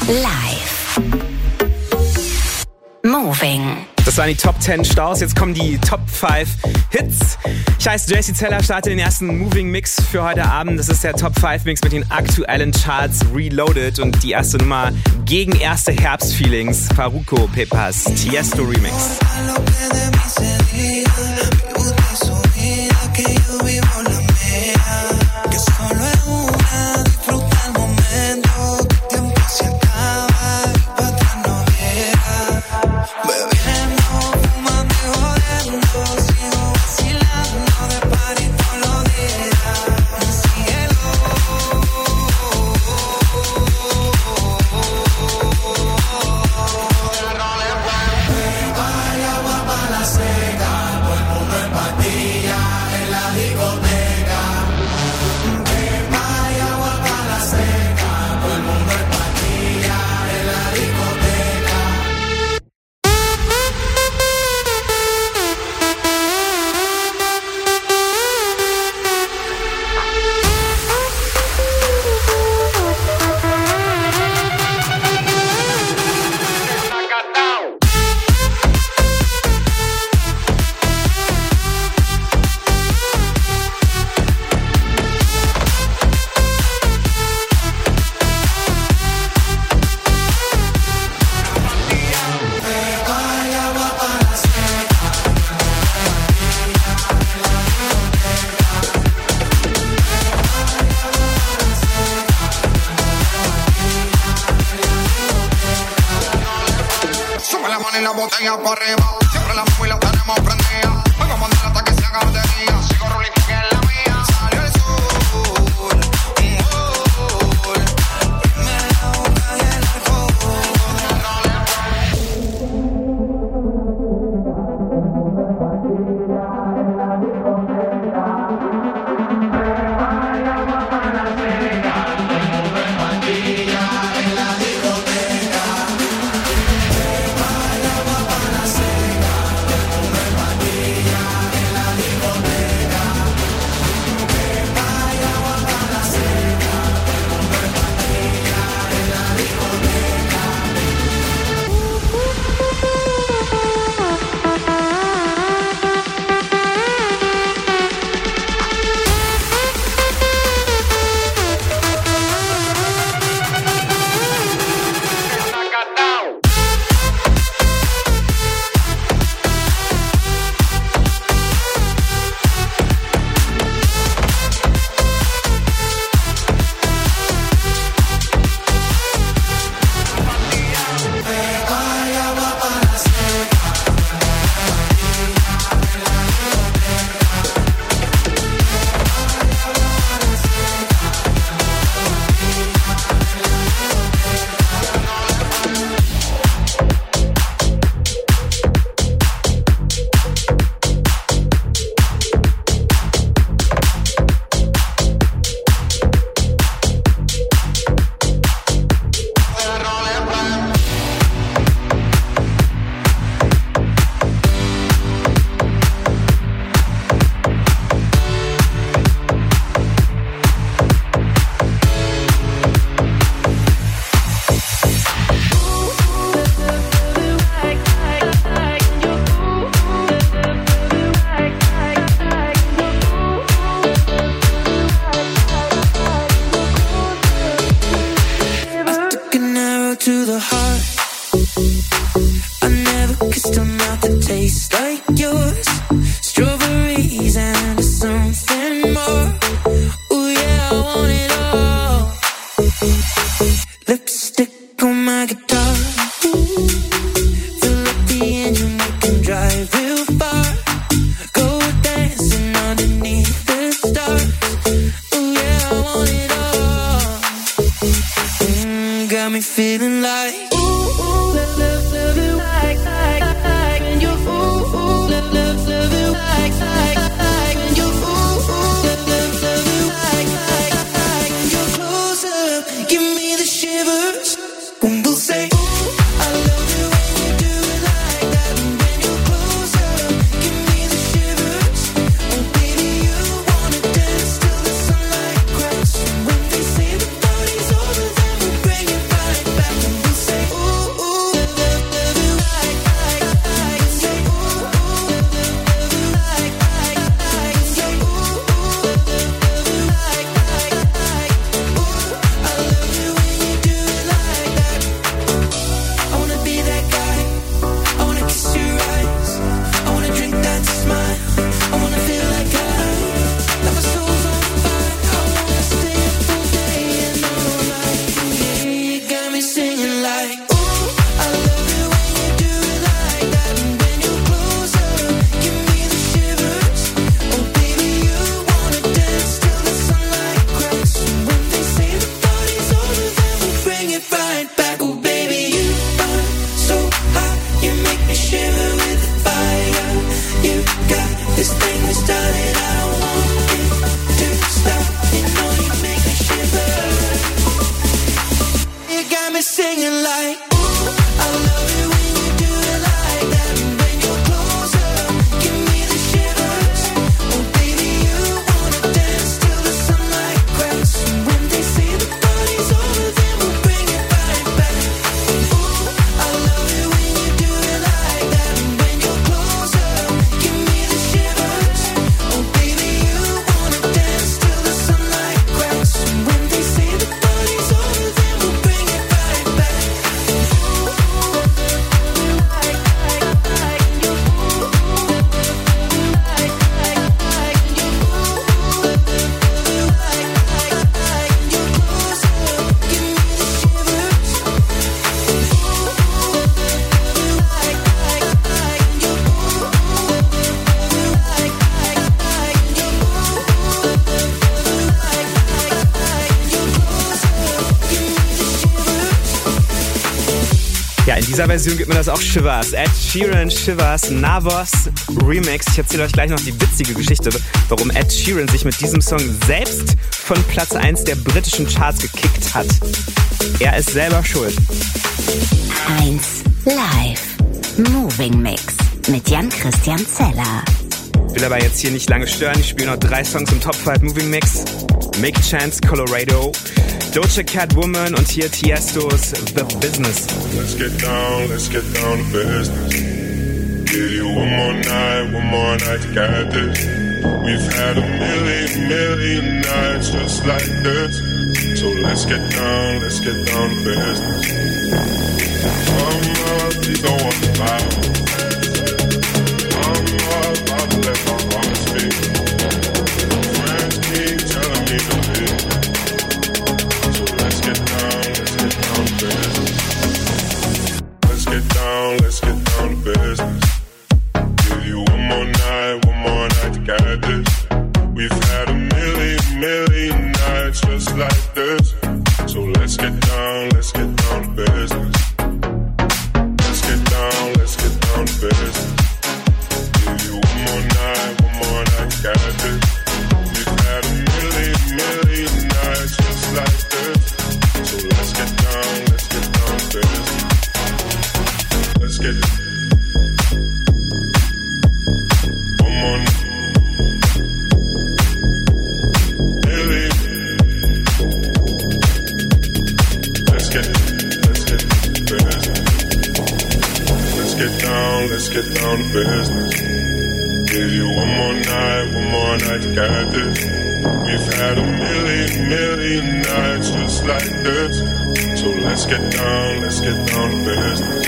Live. Moving. Das waren die Top 10 Staus, jetzt kommen die Top 5 Hits. Ich heiße Jesse Zeller, starte den ersten Moving Mix für heute Abend. Das ist der Top 5 Mix mit den aktuellen Charts Reloaded und die erste Nummer gegen erste Herbstfeelings. Farruko Pepas Tiesto Remix. Back me singing like, ooh, I love it when you do it like that. And when you're closer, give me the shivers. Oh baby, you wanna dance till the sunlight cracks. And when they say the party's over, then we'll bring it right back. Ooh, I love it when you do it like that. And when you're closer, give me the shivers. Oh baby, you wanna dance till the sunlight cracks. And when they say the party's over, then we'll bring it right back. Ja, in dieser Version gibt mir das auch Shivers. Ed Sheeran, Shivers, Navos Remix. Ich erzähle euch gleich noch die witzige Geschichte, warum Ed Sheeran sich mit diesem Song selbst von Platz 1 der britischen Charts gekickt hat. Er ist selber schuld. 1 Live Moving Mix mit Jan-Christian Zeller. Ich will aber jetzt hier nicht lange stören. Ich spiele noch 3 Songs im Top 5 Moving Mix. Make Chance, Colorado, Doja Cat, Woman und hier Tiësto's The Business. Let's get down to business. Give you one more night to get this. We've had a million nights just like this. So let's get down to business. Please don't want to lie. I'm about to let my heart speak. Friends keep telling me to leave. So let's get down to business. Let's get down to business. Give you one more night to get this. We've had a million nights just like this. So let's get down to business. Let's get down to business. Give you one more night to get this. We've had a million nights just like this. So let's get down to business. Let's get one more million. Let's get business. Let's get down to business. Give you one more night to get this. We've had a million nights just like this. So let's get down to business.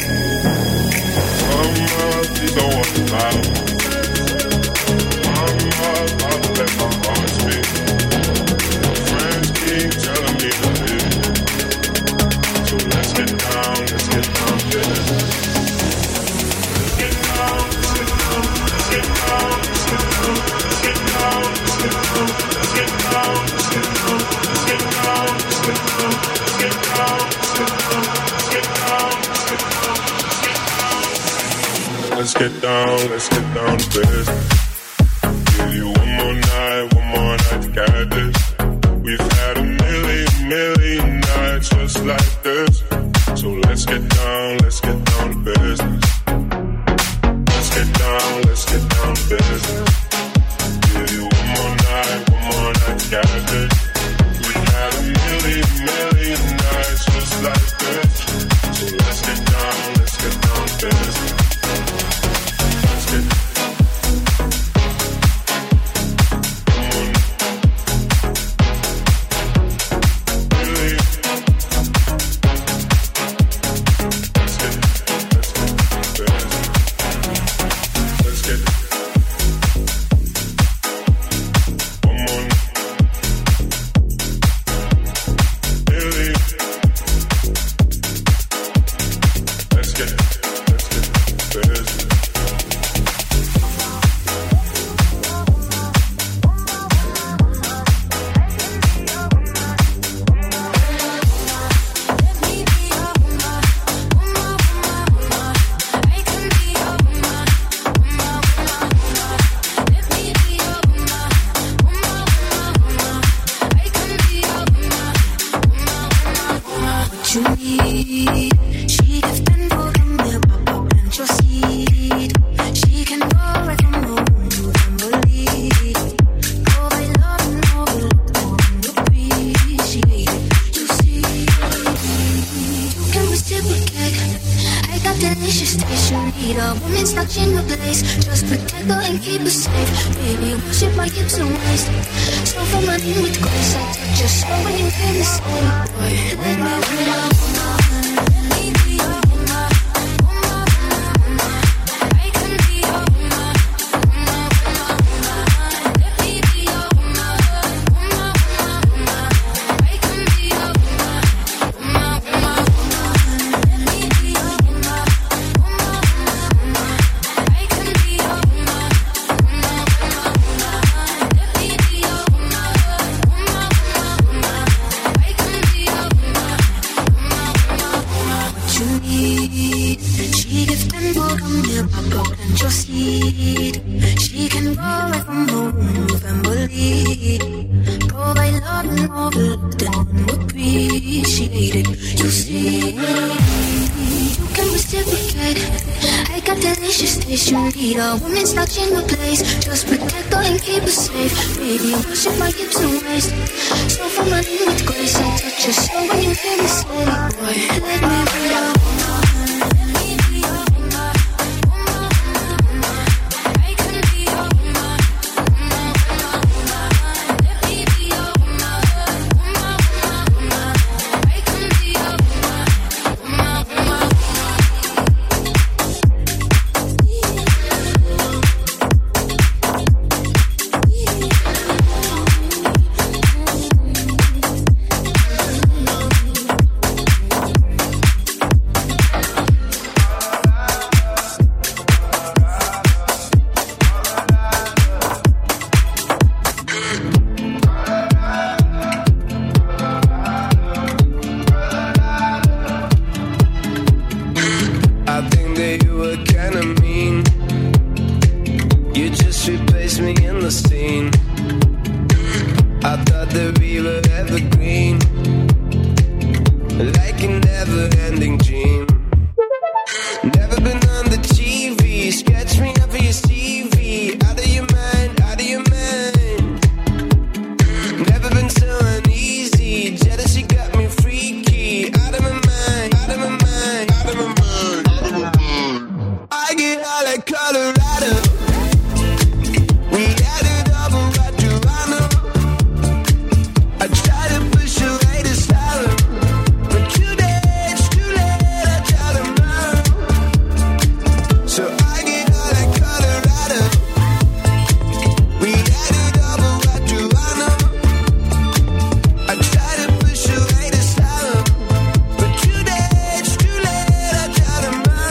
Please don't want to lie. I'm about to let my heart speak. Friends keep telling me to leave. So let's get down to business. Let's get down, let's get down, let's get down, let's get down, let's get down, let's get down, let's get down, let's get down, let's get down, let's get down, let's get down, let's get down, let's get down, let's get down, let's get down. Let's get down to business. Give you one more night to get this. We've had a million nights just like this. So let's get down to business. Let's get down to business. Give you one more night to get this. We've had a million nights just like this. So let's get down to business. you need. She gives tempo, come here, papa, plant your seed. She can go right from home to family. Go by love and overlook and appreciate it. You see, you can reciprocate. I got delicious taste. You need a woman stuck in your place. Just protect her and keep her safe. Baby, worship my hips and waist. So for money with grace, I touch your soul when you hear me say, boy, let me be your woman. Let me be your woman. I can be your woman. Let me be your woman. I can be your woman. Let me be your woman. I can be your woman. Let me be your woman. I can be your woman. What you need? She gives tempo, come here, papa, plant your seed. She can go right from home, family. Provide love and overlook and appreciate it. You see, you can reciprocate. I got delicious taste. You need a woman stuck in your place. Just protect her and keep her safe. Baby, worship my hips and waist. So for money with grace, I touch your soul when you hear me say, boy, let me be your woman. Let me be your woman. I can be your woman. Let me be your woman. I can be your woman. I think that you were kinda mean. You just replaced me in the scene. I thought that we were evergreen, like a never-ending dream. Never been on the TV. Sketch me up for your CV. Out of your mind, out of your mind. Never been so uneasy. Jealousy got me freaky. Out of my mind, out of my mind, out of my mind, out of my mind. I get out like Colorado. We had it over at Toronto. I try to push away the silence, but today it's too late. I tell them no. So I get out like Colorado. We had it over at Toronto. I try to push away the silence, but today it's too late. I tell them no.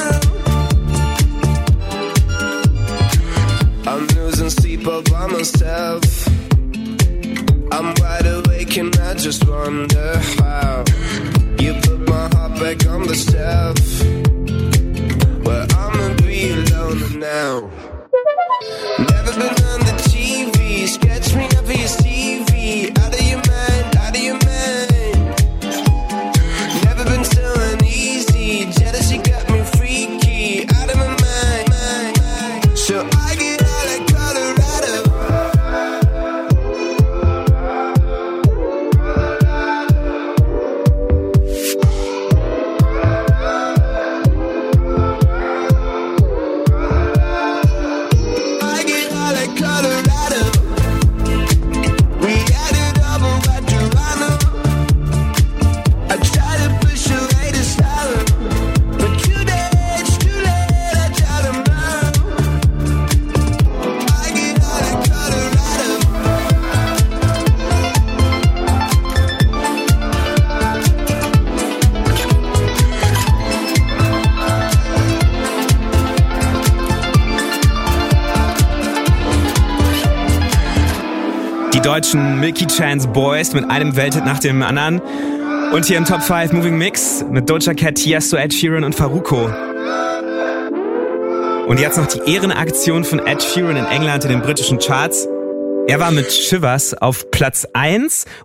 I'm losing sleep all by myself. I'm wide awake and I just wonder how you put my heart back on the shelf. Well, I'ma be alone now. Never been on the TV. Sketch me up for your CV. Out of your mind, out of your mind. Never been so uneasy. Jealousy got me freaky. Out of my mind. So I get out like Colorado. I get out like Colorado. We had it over at Toronto. I try to push away the silence, but today it's too late. I tell them no. I get out like Colorado. Die deutschen Milky Chance Boys mit einem Welthit nach dem anderen. Und hier im Top 5 Moving Mix mit Doja Cat, Tiesto, Ed Sheeran und Farruko. Und jetzt noch die Ehrenaktion von Ed Sheeran in England in den britischen Charts. Er war mit Shivers auf Platz 1